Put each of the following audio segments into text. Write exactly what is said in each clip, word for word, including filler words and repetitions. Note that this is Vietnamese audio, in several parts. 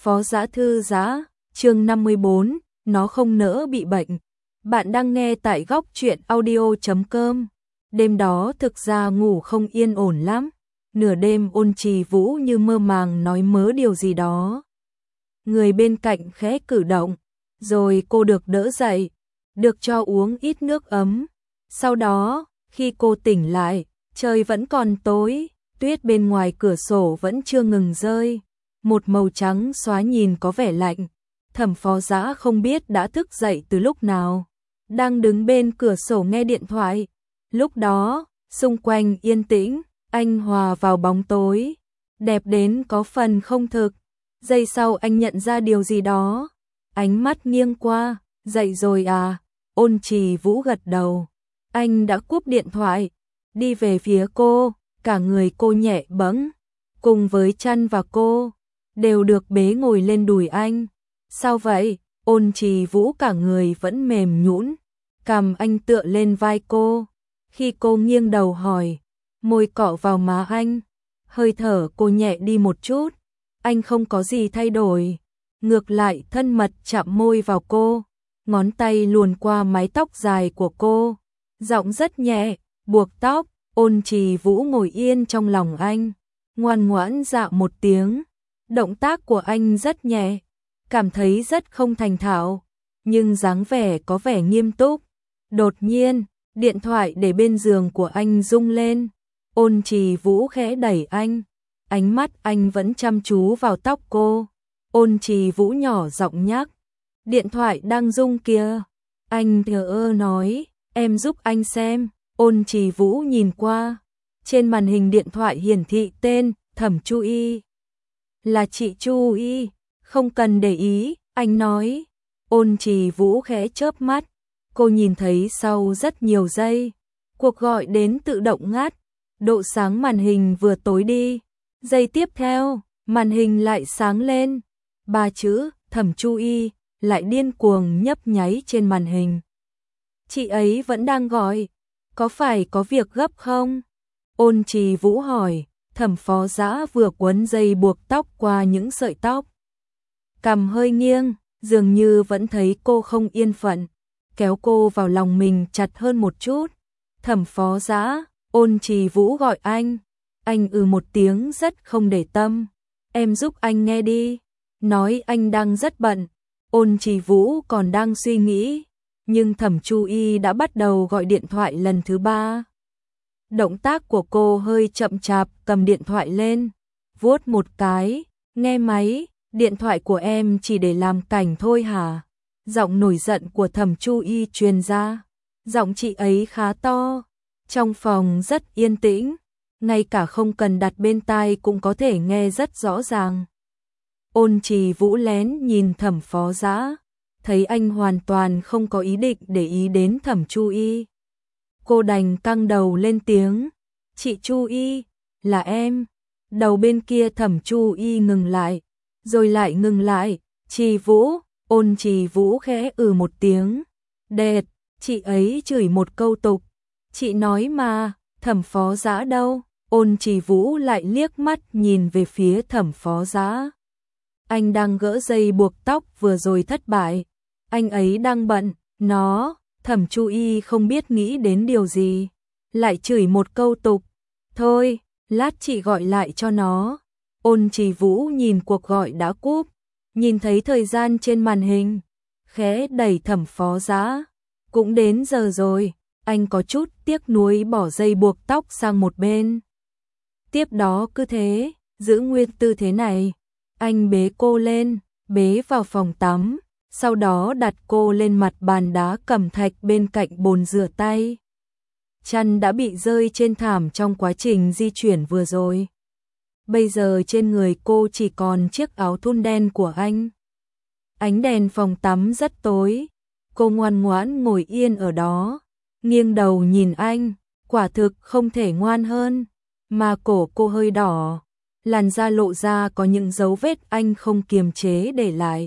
Phó Dã thư giã, chương năm mươi bốn, nó không nỡ bị bệnh. Bạn đang nghe tại góc truyện audio chấm com. Đêm đó thực ra ngủ không yên ổn lắm. Nửa đêm Ôn Trì Vũ như mơ màng nói mớ điều gì đó. Người bên cạnh khẽ cử động, rồi cô được đỡ dậy, được cho uống ít nước ấm. Sau đó, khi cô tỉnh lại, trời vẫn còn tối, tuyết bên ngoài cửa sổ vẫn chưa ngừng rơi. Một màu trắng xóa nhìn có vẻ lạnh. Thẩm Phó Dã không biết đã thức dậy từ lúc nào, đang đứng bên cửa sổ nghe điện thoại. Lúc đó, xung quanh yên tĩnh, anh hòa vào bóng tối, đẹp đến có phần không thực. Giây sau anh nhận ra điều gì đó, ánh mắt nghiêng qua, dậy rồi à? Ôn Trì Vũ gật đầu. Anh đã cúp điện thoại, đi về phía cô, cả người cô nhẹ bẫng, cùng với chân và cô đều được bế ngồi lên đùi anh. Sao vậy? Ôn Trì Vũ cả người vẫn mềm nhũn, cằm anh tựa lên vai cô. Khi cô nghiêng đầu hỏi, môi cọ vào má anh, hơi thở cô nhẹ đi một chút. Anh không có gì thay đổi, ngược lại thân mật chạm môi vào cô, ngón tay luồn qua mái tóc dài của cô, giọng rất nhẹ, buộc tóc. Ôn Trì Vũ ngồi yên trong lòng anh, ngoan ngoãn dạ một tiếng. Động tác của anh rất nhẹ, cảm thấy rất không thành thạo, nhưng dáng vẻ có vẻ nghiêm túc. Đột nhiên, điện thoại để bên giường của anh rung lên. Ôn Trì Vũ khẽ đẩy anh, ánh mắt anh vẫn chăm chú vào tóc cô. Ôn Trì Vũ nhỏ giọng nhắc, điện thoại đang rung kìa. Anh thờ ơ nói, em giúp anh xem. Ôn Trì Vũ nhìn qua, trên màn hình điện thoại hiển thị tên Thẩm Chu Y. Là chị Chu Y, không cần để ý, anh nói. Ôn Trì Vũ khẽ chớp mắt, cô nhìn thấy sau rất nhiều giây, cuộc gọi đến tự động ngắt, độ sáng màn hình vừa tối đi. Giây tiếp theo, màn hình lại sáng lên, ba chữ Thẩm Chu Y lại điên cuồng nhấp nháy trên màn hình. Chị ấy vẫn đang gọi, có phải có việc gấp không? Ôn Trì Vũ hỏi. Thẩm Phó Dã vừa quấn dây buộc tóc qua những sợi tóc, cằm hơi nghiêng, dường như vẫn thấy cô không yên phận, kéo cô vào lòng mình chặt hơn một chút. Thẩm Phó Dã, Ôn Trì Vũ gọi anh. Anh ừ một tiếng rất không để tâm. Em giúp anh nghe đi. Nói anh đang rất bận. Ôn Trì Vũ còn đang suy nghĩ, nhưng Thẩm Chu Y đã bắt đầu gọi điện thoại lần thứ ba. Động tác của cô hơi chậm chạp, cầm điện thoại lên, vuốt một cái, nghe máy. Điện thoại của em chỉ để làm cảnh thôi hả? Giọng nổi giận của Thẩm Chu Y truyền ra. Giọng chị ấy khá to, trong phòng rất yên tĩnh, ngay cả không cần đặt bên tai cũng có thể nghe rất rõ ràng. Ôn Trì Vũ lén nhìn Thẩm Phó Dã, thấy anh hoàn toàn không có ý định để ý đến Thẩm Chu Y. Cô đành căng đầu lên tiếng, chị Chu Y, là em. Đầu bên kia Thẩm Chu Y ngừng lại, rồi lại ngừng lại. Trì Vũ. Ôn Trì Vũ khẽ ừ một tiếng. Đệt, chị ấy chửi một câu tục. Chị nói mà, Thẩm Phó Dã đâu? Ôn Trì Vũ lại liếc mắt nhìn về phía Thẩm Phó Dã. Anh đang gỡ dây buộc tóc vừa rồi thất bại, anh ấy đang bận. Nó, Thẩm Chu Y không biết nghĩ đến điều gì, lại chửi một câu tục. Thôi, lát chị gọi lại cho nó. Ôn Trì Vũ nhìn cuộc gọi đã cúp, nhìn thấy thời gian trên màn hình, khẽ đẩy Thẩm Phó Dã. Cũng đến giờ rồi. Anh có chút tiếc nuối bỏ dây buộc tóc sang một bên. Tiếp đó cứ thế, giữ nguyên tư thế này. Anh bế cô lên, bế vào phòng tắm, sau đó đặt cô lên mặt bàn đá cẩm thạch bên cạnh bồn rửa tay. Chăn đã bị rơi trên thảm trong quá trình di chuyển vừa rồi. Bây giờ trên người cô chỉ còn chiếc áo thun đen của anh. Ánh đèn phòng tắm rất tối, cô ngoan ngoãn ngồi yên ở đó, nghiêng đầu nhìn anh, quả thực không thể ngoan hơn. Mà cổ cô hơi đỏ, làn da lộ ra có những dấu vết anh không kiềm chế để lại.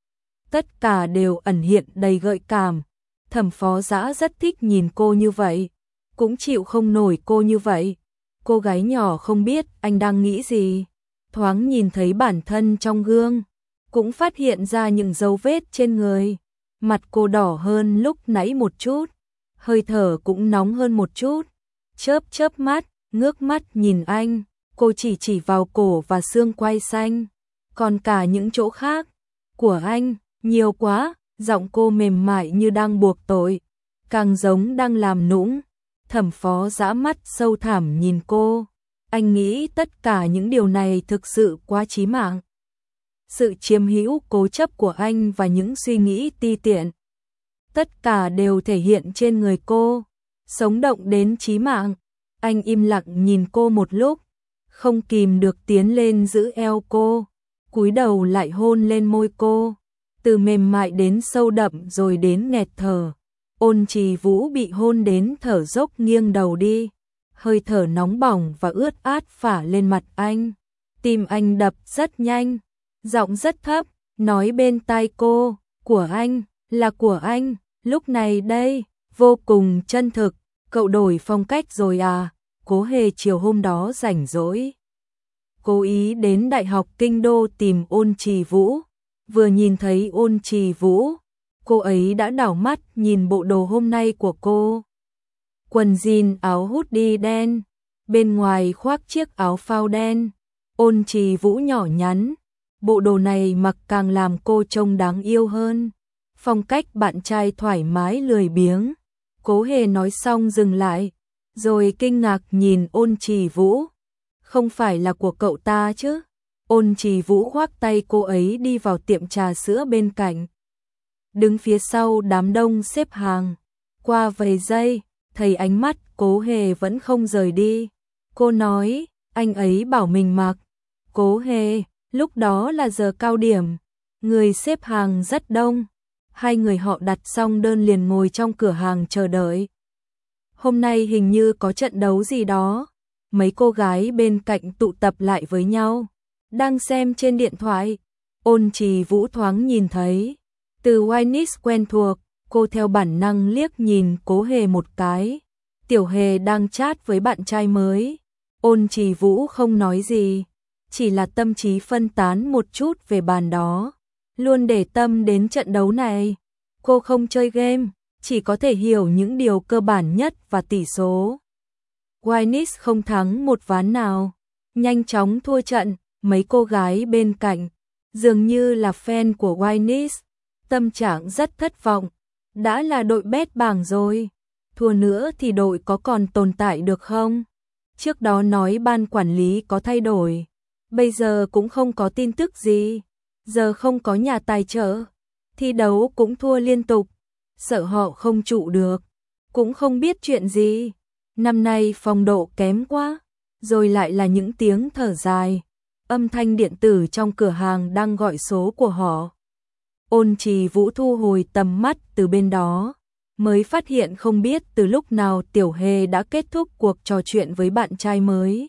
Tất cả đều ẩn hiện đầy gợi cảm. Thẩm Phó Dã rất thích nhìn cô như vậy, cũng chịu không nổi cô như vậy. Cô gái nhỏ không biết anh đang nghĩ gì, thoáng nhìn thấy bản thân trong gương, cũng phát hiện ra những dấu vết trên người. Mặt cô đỏ hơn lúc nãy một chút, hơi thở cũng nóng hơn một chút. Chớp chớp mắt, ngước mắt nhìn anh, cô chỉ chỉ vào cổ và xương quai xanh, còn cả những chỗ khác của anh, nhiều quá, giọng cô mềm mại như đang buộc tội, càng giống đang làm nũng. Thẩm Phó dã mắt sâu thẳm nhìn cô, anh nghĩ tất cả những điều này thực sự quá chí mạng. Sự chiếm hữu cố chấp của anh và những suy nghĩ ti tiện, tất cả đều thể hiện trên người cô, sống động đến chí mạng. Anh im lặng nhìn cô một lúc, không kìm được tiến lên giữ eo cô, cúi đầu lại hôn lên môi cô, từ mềm mại đến sâu đậm rồi đến nghẹt thở. Ôn Trì Vũ bị hôn đến thở dốc nghiêng đầu đi, hơi thở nóng bỏng và ướt át phả lên mặt anh. Tim anh đập rất nhanh, giọng rất thấp, nói bên tai cô, của anh, là của anh, lúc này đây, vô cùng chân thực. Cậu đổi phong cách rồi à? Cố Hề chiều hôm đó rảnh rỗi, cố ý đến Đại học Kinh Đô tìm Ôn Trì Vũ. Vừa nhìn thấy Ôn Trì Vũ, cô ấy đã đảo mắt nhìn bộ đồ hôm nay của cô. Quần jean áo hoodie đen, bên ngoài khoác chiếc áo phao đen. Ôn Trì Vũ nhỏ nhắn, bộ đồ này mặc càng làm cô trông đáng yêu hơn. Phong cách bạn trai thoải mái lười biếng. Cố Hề nói xong dừng lại, rồi kinh ngạc nhìn Ôn Trì Vũ. Không phải là của cậu ta chứ? Ôn Trì Vũ khoác tay cô ấy đi vào tiệm trà sữa bên cạnh. Đứng phía sau đám đông xếp hàng, qua vài giây, thấy ánh mắt Cố Hề vẫn không rời đi. Cô nói, anh ấy bảo mình mặc. Cố Hề, lúc đó là giờ cao điểm, người xếp hàng rất đông. Hai người họ đặt xong đơn liền ngồi trong cửa hàng chờ đợi. Hôm nay hình như có trận đấu gì đó. Mấy cô gái bên cạnh tụ tập lại với nhau, đang xem trên điện thoại. Ôn Trì Vũ thoáng nhìn thấy, từ Winnis quen thuộc, cô theo bản năng liếc nhìn Cố Hề một cái. Tiểu Hề đang chat với bạn trai mới. Ôn Trì Vũ không nói gì, chỉ là tâm trí phân tán một chút về bàn đó, luôn để tâm đến trận đấu này. Cô không chơi game, chỉ có thể hiểu những điều cơ bản nhất và tỷ số. Winnis không thắng một ván nào, nhanh chóng thua trận. Mấy cô gái bên cạnh, dường như là fan của Winnis, tâm trạng rất thất vọng. Đã là đội bét bảng rồi, thua nữa thì đội có còn tồn tại được không? Trước đó nói ban quản lý có thay đổi, bây giờ cũng không có tin tức gì. Giờ không có nhà tài trợ, thi đấu cũng thua liên tục, sợ họ không trụ được, cũng không biết chuyện gì. Năm nay phong độ kém quá, rồi lại là những tiếng thở dài. Âm thanh điện tử trong cửa hàng đang gọi số của họ. Ôn Trì Vũ thu hồi tầm mắt từ bên đó, mới phát hiện không biết từ lúc nào Tiểu Hề đã kết thúc cuộc trò chuyện với bạn trai mới.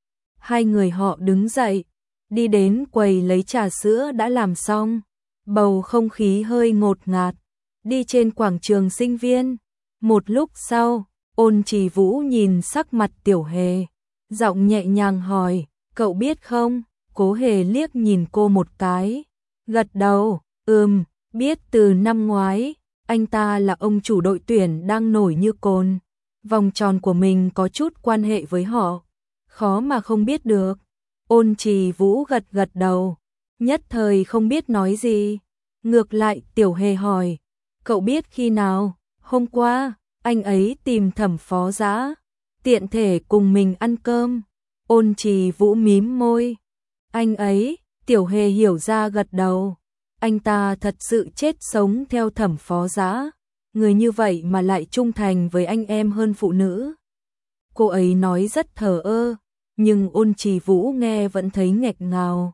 Hai người họ đứng dậy, đi đến quầy lấy trà sữa đã làm xong. Bầu không khí hơi ngột ngạt, đi trên quảng trường sinh viên. Một lúc sau, Ôn Trì Vũ nhìn sắc mặt Tiểu Hề, giọng nhẹ nhàng hỏi, cậu biết không? Cố Hề liếc nhìn cô một cái, gật đầu, ừm, biết từ năm ngoái, anh ta là ông chủ đội tuyển đang nổi như cồn. Vòng tròn của mình có chút quan hệ với họ, khó mà không biết được. Ôn Trì Vũ gật gật đầu, nhất thời không biết nói gì. Ngược lại Tiểu Hề hỏi, cậu biết khi nào? Hôm qua, anh ấy tìm Thẩm Phó Dã, tiện thể cùng mình ăn cơm. Ôn Trì Vũ mím môi. Anh ấy, Tiểu Hề hiểu ra gật đầu. Anh ta thật sự chết sống theo Thẩm Phó Dã, người như vậy mà lại trung thành với anh em hơn phụ nữ. Cô ấy nói rất thờ ơ, nhưng Ôn Trì Vũ nghe vẫn thấy nghẹt ngào.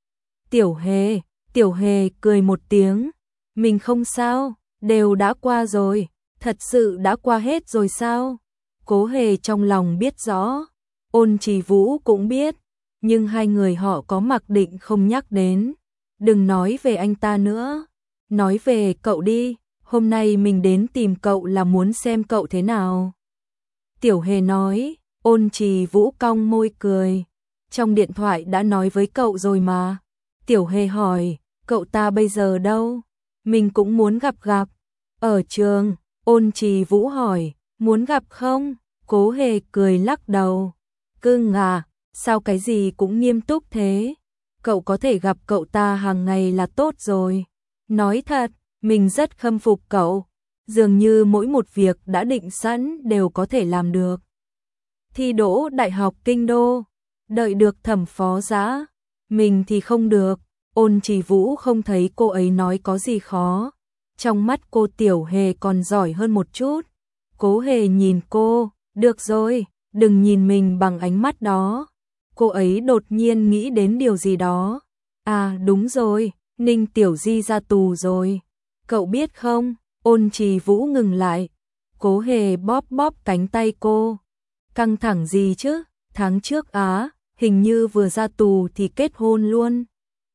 Tiểu Hề, Tiểu Hề cười một tiếng, mình không sao, đều đã qua rồi. Thật sự đã qua hết rồi sao? Cố Hề trong lòng biết rõ, Ôn Trì Vũ cũng biết, nhưng hai người họ có mặc định không nhắc đến. Đừng nói về anh ta nữa, nói về cậu đi, hôm nay mình đến tìm cậu là muốn xem cậu thế nào. Tiểu Hề nói. Ôn Trì Vũ cong môi cười, trong điện thoại đã nói với cậu rồi mà. Tiểu Hề hỏi, Cậu ta bây giờ đâu? Mình cũng muốn gặp gặp. Ở trường, Ôn Trì Vũ hỏi, muốn gặp không? Cố Hề cười lắc đầu. Cưng à, sao cái gì cũng nghiêm túc thế? Cậu có thể gặp cậu ta hàng ngày là tốt rồi. Nói thật, mình rất khâm phục cậu. Dường như mỗi một việc đã định sẵn đều có thể làm được. Thi đỗ Đại học Kinh Đô, đợi được Thẩm Phó Dã, mình thì không được. Ôn Trì Vũ không thấy cô ấy nói có gì khó. Trong mắt cô Tiểu Hề còn giỏi hơn một chút. Cố Hề nhìn cô, được rồi, đừng nhìn mình bằng ánh mắt đó. Cô ấy đột nhiên nghĩ đến điều gì đó. À đúng rồi, Ninh Tiểu Di ra tù rồi. Cậu biết không? Ôn Trì Vũ ngừng lại. Cố Hề bóp bóp cánh tay cô. Căng thẳng gì chứ? Tháng trước á, hình như vừa ra tù thì kết hôn luôn.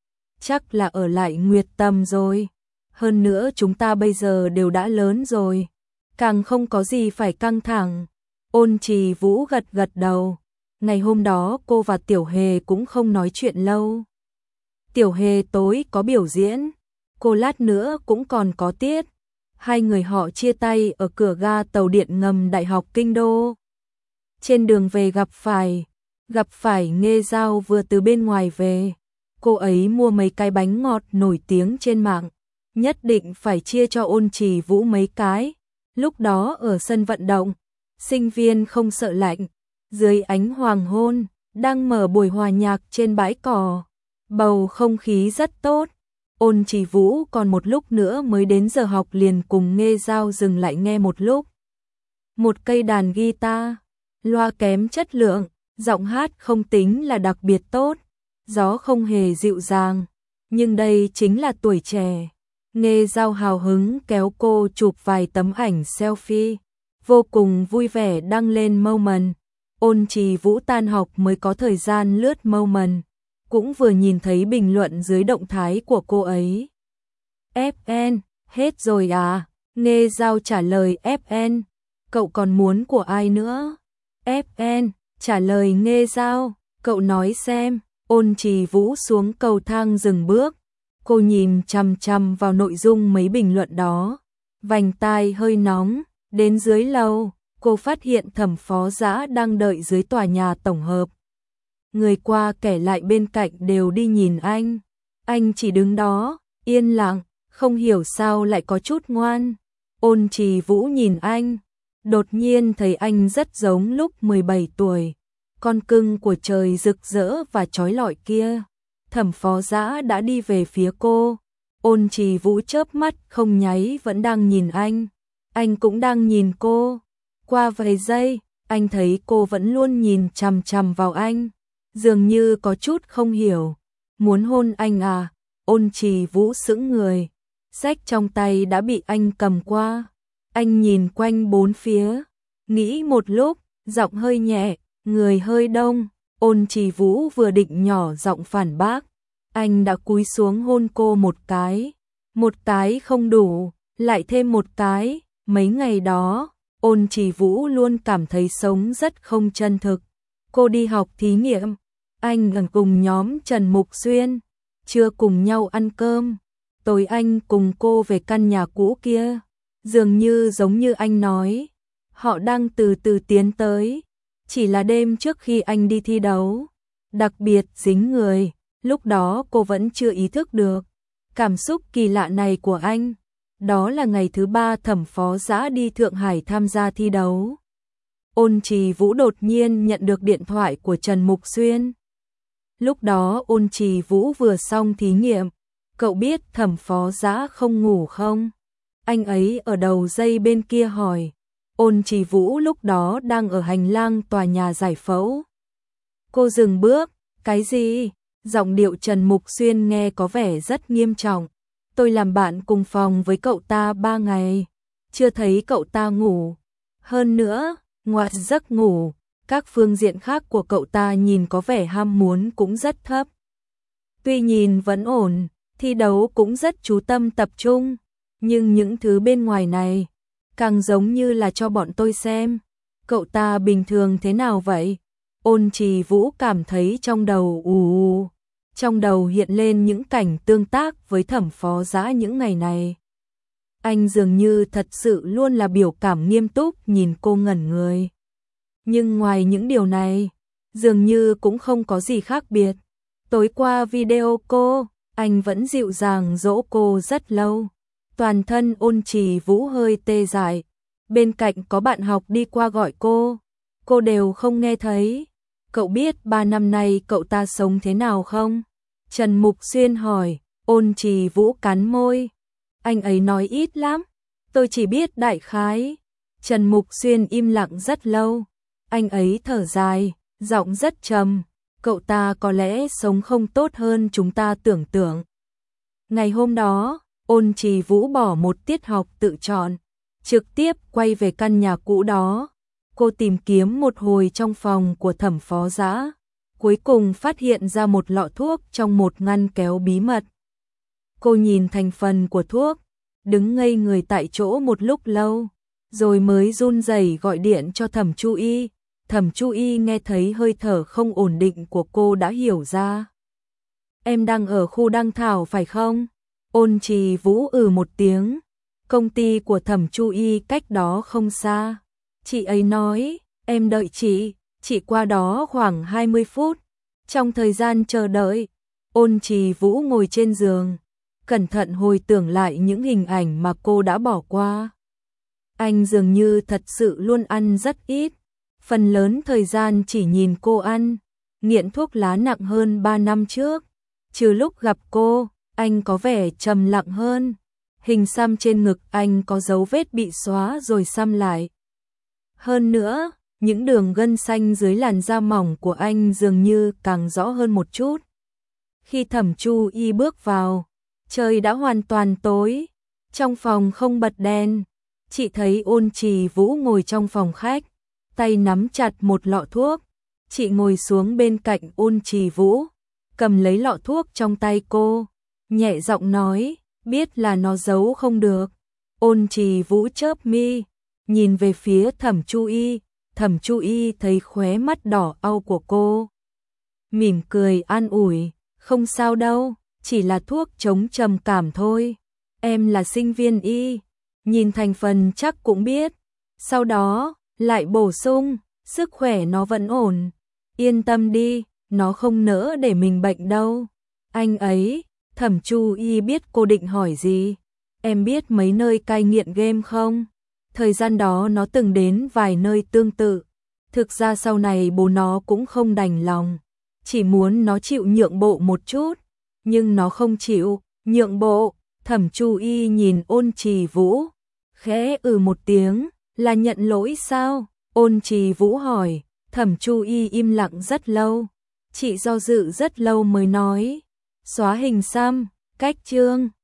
Chắc là ở lại Nguyệt Tâm rồi. Hơn nữa chúng ta bây giờ đều đã lớn rồi. Càng không có gì phải căng thẳng. Ôn Trì Vũ gật gật đầu. Ngày hôm đó cô và Tiểu Hề cũng không nói chuyện lâu. Tiểu Hề tối có biểu diễn. Cô lát nữa cũng còn có tiết. Hai người họ chia tay ở cửa ga tàu điện ngầm Đại học Kinh Đô. Trên đường về gặp phải, gặp phải Nghê Giao vừa từ bên ngoài về. Cô ấy mua mấy cái bánh ngọt nổi tiếng trên mạng. Nhất định phải chia cho Ôn Trì Vũ mấy cái. Lúc đó ở sân vận động, sinh viên không sợ lạnh. Dưới ánh hoàng hôn, đang mở buổi hòa nhạc trên bãi cỏ. Bầu không khí rất tốt. Ôn Trì Vũ còn một lúc nữa mới đến giờ học liền cùng Nghê Giao dừng lại nghe một lúc. Một cây đàn guitar, loa kém chất lượng, giọng hát không tính là đặc biệt tốt, gió không hề dịu dàng, nhưng đây chính là tuổi trẻ. Nghê Giao hào hứng kéo cô chụp vài tấm ảnh selfie, vô cùng vui vẻ đăng lên Moment. Ôn Trì Vũ tan học mới có thời gian lướt Moment, cũng vừa nhìn thấy bình luận dưới động thái của cô ấy. ép en, hết rồi à? Nghê Giao trả lời ép en, cậu còn muốn của ai nữa? ép en, trả lời Nghê Giao, cậu nói xem. Ôn Trì Vũ xuống cầu thang dừng bước. Cô nhìn chằm chằm vào nội dung mấy bình luận đó. Vành tai hơi nóng. Đến dưới lầu, cô phát hiện Thẩm Phó Dã đang đợi dưới tòa nhà tổng hợp. Người qua kẻ lại bên cạnh đều đi nhìn anh. Anh chỉ đứng đó, yên lặng, không hiểu sao lại có chút ngoan. Ôn Trì Vũ nhìn anh, đột nhiên thấy anh rất giống lúc mười bảy tuổi. Con cưng của trời rực rỡ và chói lọi kia. Thẩm Phó Dã đã đi về phía cô. Ôn Trì Vũ chớp mắt không nháy vẫn đang nhìn anh. Anh cũng đang nhìn cô. Qua vài giây, anh thấy cô vẫn luôn nhìn chằm chằm vào anh. Dường như có chút không hiểu. Muốn hôn anh à? Ôn Trì Vũ sững người. Sách trong tay đã bị anh cầm qua. Anh nhìn quanh bốn phía. Nghĩ một lúc, giọng hơi nhẹ, người hơi đông. Ôn Trì Vũ vừa định nhỏ giọng phản bác. Anh đã cúi xuống hôn cô một cái. Một cái không đủ, lại thêm một cái. Mấy ngày đó, Ôn Trì Vũ luôn cảm thấy sống rất không chân thực. Cô đi học thí nghiệm, anh gần cùng nhóm Trần Mục Xuyên, trưa cùng nhau ăn cơm, tối anh cùng cô về căn nhà cũ kia. Dường như giống như anh nói, họ đang từ từ tiến tới, chỉ là đêm trước khi anh đi thi đấu, đặc biệt dính người, lúc đó cô vẫn chưa ý thức được. Cảm xúc kỳ lạ này của anh, đó là ngày thứ ba Thẩm Phó Dã đi Thượng Hải tham gia thi đấu. Ôn Trì Vũ đột nhiên nhận được điện thoại của Trần Mục Xuyên. Lúc đó Ôn Trì Vũ vừa xong thí nghiệm. Cậu biết Thẩm Phó Dã không ngủ không? Anh ấy ở đầu dây bên kia hỏi. Ôn Trì Vũ lúc đó đang ở hành lang tòa nhà giải phẫu. Cô dừng bước. Cái gì? Giọng điệu Trần Mục Xuyên nghe có vẻ rất nghiêm trọng. Tôi làm bạn cùng phòng với cậu ta ba ngày. Chưa thấy cậu ta ngủ. Hơn nữa, ngoại giấc ngủ, các phương diện khác của cậu ta nhìn có vẻ ham muốn cũng rất thấp. Tuy nhìn vẫn ổn, thi đấu cũng rất chú tâm tập trung, nhưng những thứ bên ngoài này càng giống như là cho bọn tôi xem. Cậu ta bình thường thế nào vậy? Ôn Trì Vũ cảm thấy trong đầu ù ù. Trong đầu hiện lên những cảnh tương tác với Thẩm Phó Dã những ngày này. Anh dường như thật sự luôn là biểu cảm nghiêm túc nhìn cô ngẩn người. Nhưng ngoài những điều này, dường như cũng không có gì khác biệt. Tối qua video cô, anh vẫn dịu dàng dỗ cô rất lâu. Toàn thân Ôn Trì Vũ hơi tê dại. Bên cạnh có bạn học đi qua gọi cô. Cô đều không nghe thấy. Cậu biết ba năm nay cậu ta sống thế nào không? Trần Mục Xuyên hỏi. Ôn Trì Vũ cắn môi. Anh ấy nói ít lắm. Tôi chỉ biết đại khái. Trần Mục Xuyên im lặng rất lâu. Anh ấy thở dài, giọng rất trầm. Cậu ta có lẽ sống không tốt hơn chúng ta tưởng tượng. Ngày hôm đó, Ôn Trì Vũ bỏ một tiết học tự chọn, trực tiếp quay về căn nhà cũ đó. Cô tìm kiếm một hồi trong phòng của Thẩm Phó Dã, cuối cùng phát hiện ra một lọ thuốc trong một ngăn kéo bí mật. Cô nhìn thành phần của thuốc, đứng ngây người tại chỗ một lúc lâu, rồi mới run rẩy gọi điện cho Thẩm Chu Y. Thẩm Chu Y nghe thấy hơi thở không ổn định của cô đã hiểu ra. Em đang ở khu Đăng Thảo phải không? Ôn Trì Vũ ừ một tiếng. Công ty của Thẩm Chu Y cách đó không xa. Chị ấy nói, em đợi chị, chị qua đó khoảng hai mươi phút. Trong thời gian chờ đợi, Ôn Trì Vũ ngồi trên giường, cẩn thận hồi tưởng lại những hình ảnh mà cô đã bỏ qua. Anh dường như thật sự luôn ăn rất ít, phần lớn thời gian chỉ nhìn cô ăn, nghiện thuốc lá nặng hơn ba năm trước. Trừ lúc gặp cô, anh có vẻ trầm lặng hơn. Hình xăm trên ngực anh có dấu vết bị xóa rồi xăm lại. Hơn nữa, những đường gân xanh dưới làn da mỏng của anh dường như càng rõ hơn một chút. Khi Thẩm Chu Y bước vào, trời đã hoàn toàn tối, trong phòng không bật đèn. Chị thấy Ôn Trì Vũ ngồi trong phòng khách, tay nắm chặt một lọ thuốc. Chị ngồi xuống bên cạnh Ôn Trì Vũ, cầm lấy lọ thuốc trong tay cô, nhẹ giọng nói, biết là nó giấu không được. Ôn Trì Vũ chớp mi, nhìn về phía Thẩm Chu Y. Thẩm Chu Y thấy khóe mắt đỏ au của cô, mỉm cười an ủi, không sao đâu, chỉ là thuốc chống trầm cảm thôi. Em là sinh viên y, nhìn thành phần chắc cũng biết. Sau đó, lại bổ sung, sức khỏe nó vẫn ổn. Yên tâm đi, nó không nỡ để mình bệnh đâu. Anh ấy, Thẩm Chu Y biết cô định hỏi gì. Em biết mấy nơi cai nghiện game không? Thời gian đó nó từng đến vài nơi tương tự. Thực ra sau này bố nó cũng không đành lòng, chỉ muốn nó chịu nhượng bộ một chút, nhưng nó không chịu nhượng bộ. Thẩm Chu Y nhìn Ôn Trì Vũ, khẽ ừ một tiếng, là nhận lỗi sao? Ôn Trì Vũ hỏi. Thẩm Chu Y im lặng rất lâu, chị do dự rất lâu mới nói, xóa hình xăm, cách chương.